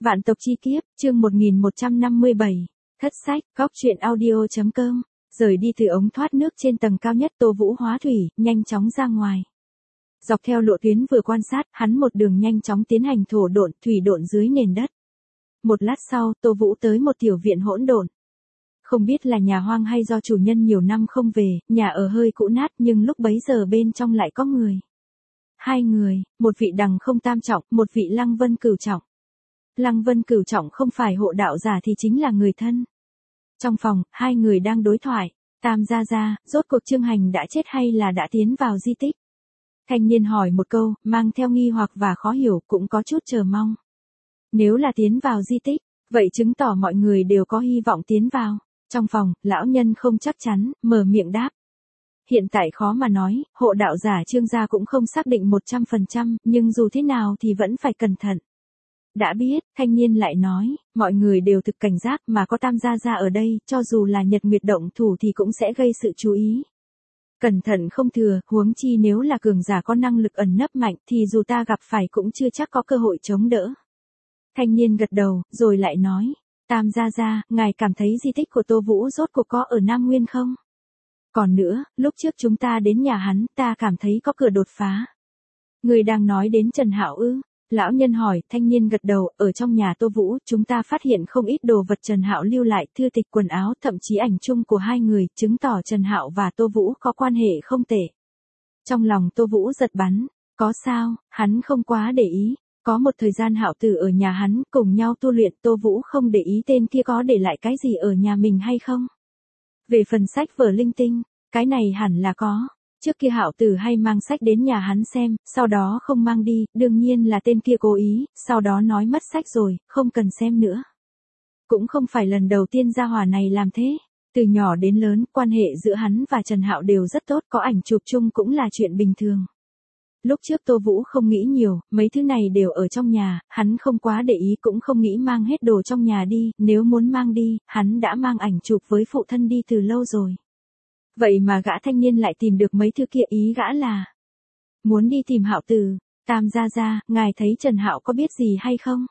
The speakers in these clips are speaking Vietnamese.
Vạn tộc chi kiếp, chương 1157. Thất sách, góc truyện audio.com. Rời đi từ ống thoát nước trên tầng cao nhất, Tô Vũ hóa thủy, nhanh chóng ra ngoài. Dọc theo lộ tuyến vừa quan sát, hắn một đường nhanh chóng tiến hành thổ độn, thủy độn dưới nền đất. Một lát sau, Tô Vũ tới một tiểu viện hỗn độn. Không biết là nhà hoang hay do chủ nhân nhiều năm không về, nhà ở hơi cũ nát nhưng lúc bấy giờ bên trong lại có người. Hai người, một vị đằng không tam trọng, một vị lăng vân cửu trọng. Lăng vân cửu trọng không phải hộ đạo giả thì chính là người thân. Trong phòng, hai người đang đối thoại. Tam gia gia, rốt cuộc Trương Hành đã chết hay là đã tiến vào di tích? Thanh niên hỏi một câu, mang theo nghi hoặc và khó hiểu, cũng có chút chờ mong. Nếu là tiến vào di tích, vậy chứng tỏ mọi người đều có hy vọng tiến vào. Trong phòng, lão nhân không chắc chắn, mở miệng đáp. Hiện tại khó mà nói, hộ đạo giả Trương gia cũng không xác định 100%, nhưng dù thế nào thì vẫn phải cẩn thận. Đã biết, thanh niên lại nói, mọi người đều thực cảnh giác mà có Tam gia gia ở đây, cho dù là Nhật Nguyệt động thủ thì cũng sẽ gây sự chú ý. Cẩn thận không thừa, huống chi nếu là cường giả có năng lực ẩn nấp mạnh thì dù ta gặp phải cũng chưa chắc có cơ hội chống đỡ. Thanh niên gật đầu, rồi lại nói, Tam gia gia, ngài cảm thấy di tích của Tô Vũ rốt cuộc có ở Nam Nguyên không? Còn nữa, lúc trước chúng ta đến nhà hắn, ta cảm thấy có cửa đột phá. Người đang nói đến Trần Hạo ư? Lão nhân hỏi, thanh niên gật đầu, ở trong nhà Tô Vũ, chúng ta phát hiện không ít đồ vật Trần Hạo lưu lại, thư tịch quần áo, thậm chí ảnh chung của hai người, chứng tỏ Trần Hạo và Tô Vũ có quan hệ không tệ. Trong lòng Tô Vũ giật bắn, có sao, hắn không quá để ý. Có một thời gian Hạo Tử ở nhà hắn, cùng nhau tu luyện, Tô Vũ không để ý tên kia có để lại cái gì ở nhà mình hay không. Về phần sách vở linh tinh, cái này hẳn là có. Trước kia Hạo Tử hay mang sách đến nhà hắn xem, sau đó không mang đi, đương nhiên là tên kia cố ý, sau đó nói mất sách rồi, không cần xem nữa. Cũng không phải lần đầu tiên gia hỏa này làm thế. Từ nhỏ đến lớn, quan hệ giữa hắn và Trần Hạo đều rất tốt, có ảnh chụp chung cũng là chuyện bình thường. Lúc trước Tô Vũ không nghĩ nhiều, mấy thứ này đều ở trong nhà, hắn không quá để ý cũng không nghĩ mang hết đồ trong nhà đi, nếu muốn mang đi, hắn đã mang ảnh chụp với phụ thân đi từ lâu rồi. Vậy mà gã thanh niên lại tìm được mấy thứ kia, ý gã là muốn đi tìm Hạo Tử. Tam gia gia, ngài thấy Trần Hạo có biết gì hay không?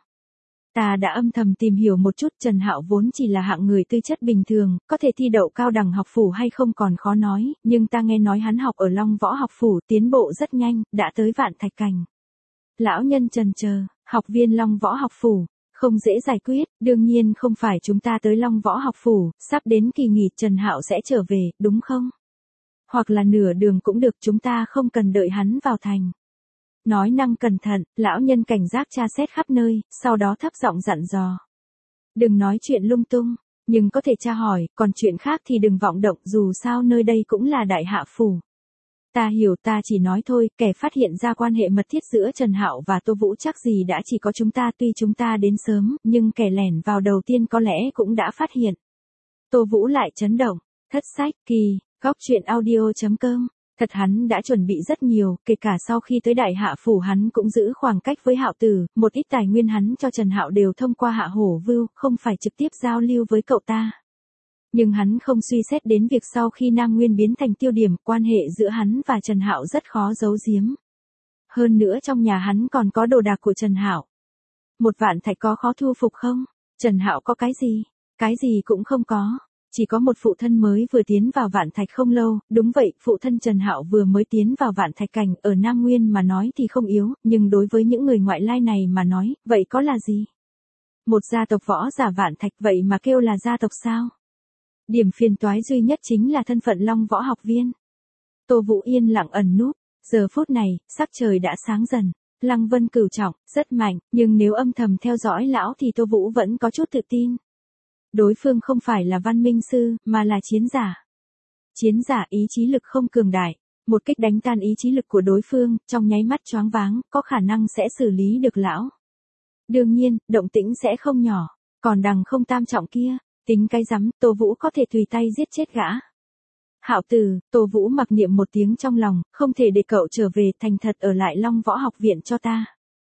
Ta đã âm thầm tìm hiểu một chút, Trần Hạo vốn chỉ là hạng người tư chất bình thường, có thể thi đậu cao đẳng học phủ hay không còn khó nói, nhưng ta nghe nói hắn học ở Long Võ học phủ, tiến bộ rất nhanh, đã tới Vạn Thạch Cảnh. Lão nhân chần chờ, học viên Long Võ học phủ, không dễ giải quyết, đương nhiên không phải chúng ta tới Long Võ học phủ, sắp đến kỳ nghỉ Trần Hạo sẽ trở về, đúng không? Hoặc là nửa đường cũng được, chúng ta không cần đợi hắn vào thành. Nói năng cẩn thận, lão nhân cảnh giác tra xét khắp nơi, sau đó thấp giọng dặn dò. Đừng nói chuyện lung tung, nhưng có thể tra hỏi, còn chuyện khác thì đừng vọng động, dù sao nơi đây cũng là đại hạ phủ. Ta hiểu, ta chỉ nói thôi, kẻ phát hiện ra quan hệ mật thiết giữa Trần Hạo và Tô Vũ chắc gì đã chỉ có chúng ta, tuy chúng ta đến sớm, nhưng kẻ lẻn vào đầu tiên có lẽ cũng đã phát hiện. Tô Vũ lại chấn động, thất sách, kỳ, góc truyện audio.com. Thật hắn đã chuẩn bị rất nhiều, kể cả sau khi tới đại hạ phủ hắn cũng giữ khoảng cách với Hạo Tử, một ít tài nguyên hắn cho Trần Hạo đều thông qua Hạ Hổ Vưu, không phải trực tiếp giao lưu với cậu ta. Nhưng hắn không suy xét đến việc sau khi Nam Nguyên biến thành tiêu điểm, quan hệ giữa hắn và Trần Hạo rất khó giấu giếm. Hơn nữa trong nhà hắn còn có đồ đạc của Trần Hạo. Một vạn thạch có khó thu phục không? Trần Hạo có cái gì? Cái gì cũng không có. Chỉ có một phụ thân mới vừa tiến vào Vạn Thạch không lâu, đúng vậy, phụ thân Trần Hạo vừa mới tiến vào Vạn Thạch Cảnh, ở Nam Nguyên mà nói thì không yếu, nhưng đối với những người ngoại lai này mà nói, vậy có là gì? Một gia tộc võ giả Vạn Thạch vậy mà kêu là gia tộc sao? Điểm phiền toái duy nhất chính là thân phận Long Võ học viên. Tô Vũ yên lặng ẩn núp, giờ phút này, sắc trời đã sáng dần. Lăng Vân cửu trọng, rất mạnh, nhưng nếu âm thầm theo dõi lão thì Tô Vũ vẫn có chút tự tin. Đối phương không phải là văn minh sư, mà là chiến giả. Chiến giả ý chí lực không cường đại, một kích đánh tan ý chí lực của đối phương, trong nháy mắt choáng váng, có khả năng sẽ xử lý được lão. Đương nhiên, động tĩnh sẽ không nhỏ, còn đằng không tam trọng kia, tính cái rắm, Tô Vũ có thể tùy tay giết chết gã. Hạo Tử, Tô Vũ mặc niệm một tiếng trong lòng, không thể để cậu trở về, thành thật ở lại Long Võ học viện cho ta.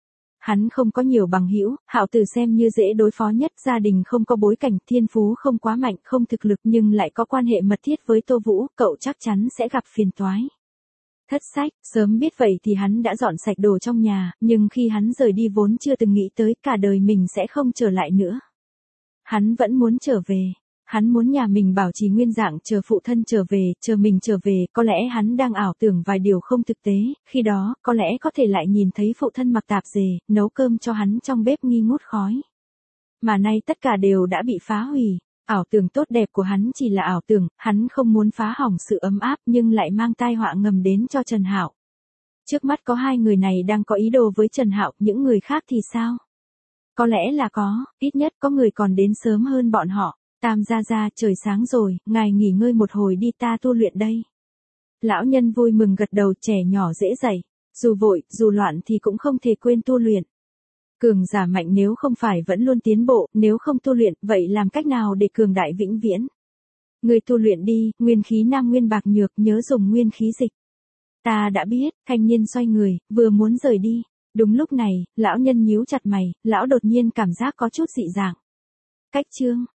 Hắn không có nhiều bằng hữu, Hạo Tử xem như dễ đối phó nhất, gia đình không có bối cảnh, thiên phú không quá mạnh, không thực lực nhưng lại có quan hệ mật thiết với Tô Vũ, cậu chắc chắn sẽ gặp phiền toái. Thất sách, sớm biết vậy thì hắn đã dọn sạch đồ trong nhà, nhưng khi hắn rời đi vốn chưa từng nghĩ tới cả đời mình sẽ không trở lại nữa. Hắn vẫn muốn trở về. Hắn muốn nhà mình bảo trì nguyên dạng chờ phụ thân trở về, chờ mình trở về, có lẽ hắn đang ảo tưởng vài điều không thực tế, khi đó, có lẽ có thể lại nhìn thấy phụ thân mặc tạp dề, nấu cơm cho hắn trong bếp nghi ngút khói. Mà nay tất cả đều đã bị phá hủy. Ảo tưởng tốt đẹp của hắn chỉ là ảo tưởng, hắn không muốn phá hỏng sự ấm áp nhưng lại mang tai họa ngầm đến cho Trần Hạo. Trước mắt có hai người này đang có ý đồ với Trần Hạo, những người khác thì sao? Có lẽ là có, ít nhất có người còn đến sớm hơn bọn họ. Tam gia gia, trời sáng rồi, ngài nghỉ ngơi một hồi đi, ta tu luyện đây. Lão nhân vui mừng gật đầu, trẻ nhỏ dễ dạy, dù vội, dù loạn thì cũng không thể quên tu luyện. Cường giả mạnh nếu không phải vẫn luôn tiến bộ, nếu không tu luyện, vậy làm cách nào để cường đại vĩnh viễn? Người tu luyện đi, nguyên khí nam nguyên bạc nhược, nhớ dùng nguyên khí dịch. Ta đã biết, thanh niên xoay người, vừa muốn rời đi. Đúng lúc này, lão nhân nhíu chặt mày, lão đột nhiên cảm giác có chút dị dạng. Cách chương